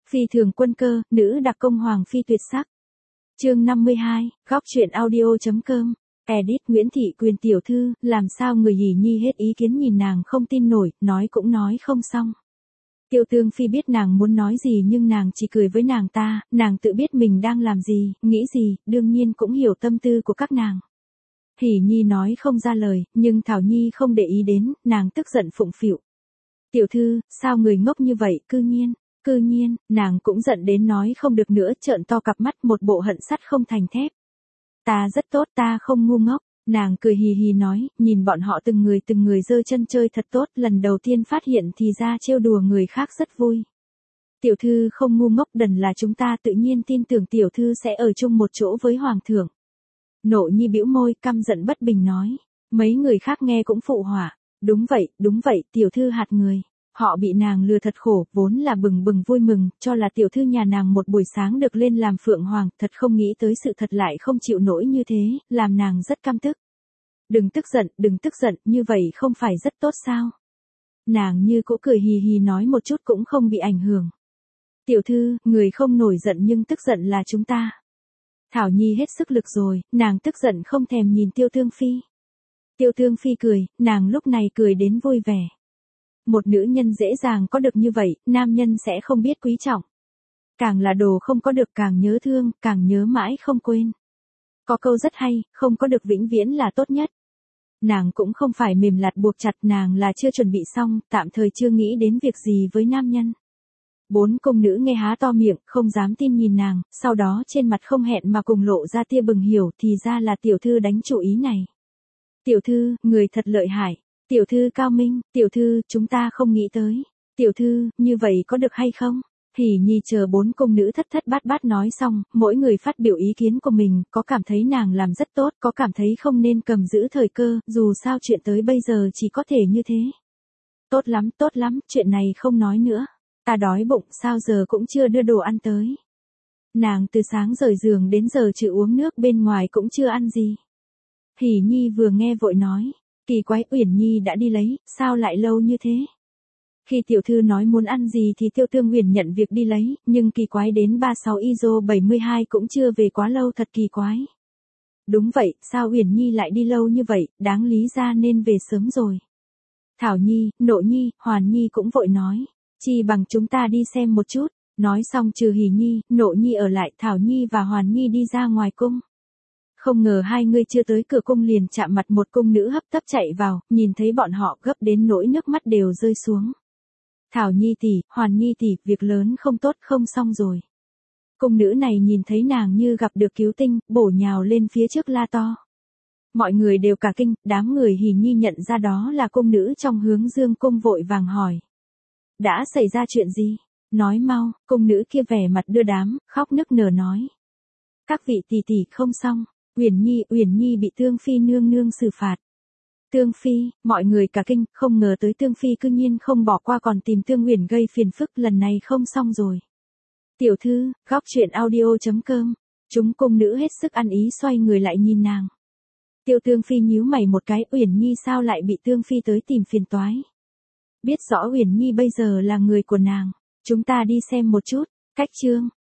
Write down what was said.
Phi thường quân cơ, nữ đặc công hoàng phi tuyệt sắc. Chương 52, góc truyện audio.com. Edit Nguyễn Thị Quyền tiểu thư, làm sao người Hỉ Nhi hết ý kiến nhìn nàng không tin nổi, nói cũng nói không xong. Tiêu Tương Phi biết nàng muốn nói gì nhưng nàng chỉ cười với nàng tự biết mình đang làm gì, nghĩ gì, đương nhiên cũng hiểu tâm tư của các nàng. Hỉ Nhi nói không ra lời, nhưng Thảo Nhi không để ý đến, nàng tức giận phụng phịu. Tiểu thư, sao người ngốc như vậy, cư nhiên, nàng cũng giận đến nói không được nữa, trợn to cặp mắt một bộ hận sắt không thành thép. Ta rất tốt, ta không ngu ngốc, nàng cười hì hì nói, nhìn bọn họ từng người giơ chân chơi thật tốt, lần đầu tiên phát hiện thì ra trêu đùa người khác rất vui. Tiểu thư không ngu ngốc, đần là chúng ta tự nhiên tin tưởng tiểu thư sẽ ở chung một chỗ với hoàng thượng. Nộ Nhi bĩu môi, căm giận bất bình nói, mấy người khác nghe cũng phụ họa, đúng vậy, tiểu thư hạt người. Họ bị nàng lừa thật khổ, vốn là bừng bừng vui mừng, cho là tiểu thư nhà nàng một buổi sáng được lên làm phượng hoàng, thật không nghĩ tới sự thật lại không chịu nổi như thế, làm nàng rất căm tức. Đừng tức giận, như vậy không phải rất tốt sao? Nàng như cũ cười hì hì nói một chút cũng không bị ảnh hưởng. Tiểu thư, người không nổi giận nhưng tức giận là chúng ta. Thảo Nhi hết sức lực rồi, nàng tức giận không thèm nhìn Tiêu Tương Phi. Tiêu Tương Phi cười, nàng lúc này cười đến vui vẻ. Một nữ nhân dễ dàng có được như vậy, nam nhân sẽ không biết quý trọng. Càng là đồ không có được càng nhớ thương, càng nhớ mãi không quên. Có câu rất hay, không có được vĩnh viễn là tốt nhất. Nàng cũng không phải mềm lạt buộc chặt, nàng là chưa chuẩn bị xong, tạm thời chưa nghĩ đến việc gì với nam nhân. 4 cung nữ nghe há to miệng, không dám tin nhìn nàng, sau đó trên mặt không hẹn mà cùng lộ ra tia bừng hiểu, thì ra là tiểu thư đánh chủ ý này. Tiểu thư, người thật lợi hại. Tiểu thư cao minh, tiểu thư, chúng ta không nghĩ tới. Tiểu thư, như vậy có được hay không? Hỉ Nhi chờ 4 cung nữ thất thất bát bát nói xong, mỗi người phát biểu ý kiến của mình, có cảm thấy nàng làm rất tốt, có cảm thấy không nên cầm giữ thời cơ, dù sao chuyện tới bây giờ chỉ có thể như thế. Tốt lắm, chuyện này không nói nữa. Ta đói bụng, sao giờ cũng chưa đưa đồ ăn tới. Nàng từ sáng rời giường đến giờ chỉ uống nước, bên ngoài cũng chưa ăn gì. Hỉ Nhi vừa nghe vội nói. Kỳ quái, Uyển Nhi đã đi lấy, sao lại lâu như thế? Khi tiểu thư nói muốn ăn gì thì Tiêu Tương Huyền nhận việc đi lấy, nhưng kỳ quái đến 36 ISO 72 cũng chưa về, quá lâu, thật kỳ quái. Đúng vậy, sao Uyển Nhi lại đi lâu như vậy, đáng lý ra nên về sớm rồi. Thảo Nhi, Nộ Nhi, Hoàn Nhi cũng vội nói, chi bằng chúng ta đi xem một chút. Nói xong trừ Hỉ Nhi, Nộ Nhi ở lại, Thảo Nhi và Hoàn Nhi đi ra ngoài cung. Không ngờ hai người chưa tới cửa cung liền chạm mặt một cung nữ hấp tấp chạy vào, nhìn thấy bọn họ gấp đến nỗi nước mắt đều rơi xuống. Thảo Nhi tỷ, Hoàn Nhi tỷ, việc lớn không tốt, không xong rồi. Cung nữ này nhìn thấy nàng như gặp được cứu tinh, bổ nhào lên phía trước la to. Mọi người đều cả kinh, đám người Hỉ Nhi nhận ra đó là cung nữ trong Hướng Dương cung vội vàng hỏi. Đã xảy ra chuyện gì? Nói mau, cung nữ kia vẻ mặt đưa đám, khóc nức nở nói. Các vị tỷ tỷ không xong. Uyển Nhi bị Tương Phi nương nương xử phạt. Tương Phi, mọi người cả kinh, không ngờ tới Tương Phi cư nhiên không bỏ qua còn tìm Tương Uyển gây phiền phức, lần này không xong rồi. Tiểu thư, góc truyện audio.com. Chúng cung nữ hết sức ăn ý xoay người lại nhìn nàng. Tiêu Tương Phi nhíu mày một cái, Uyển Nhi sao lại bị Tương Phi tới tìm phiền toái? Biết rõ Uyển Nhi bây giờ là người của nàng, chúng ta đi xem một chút. Cách chương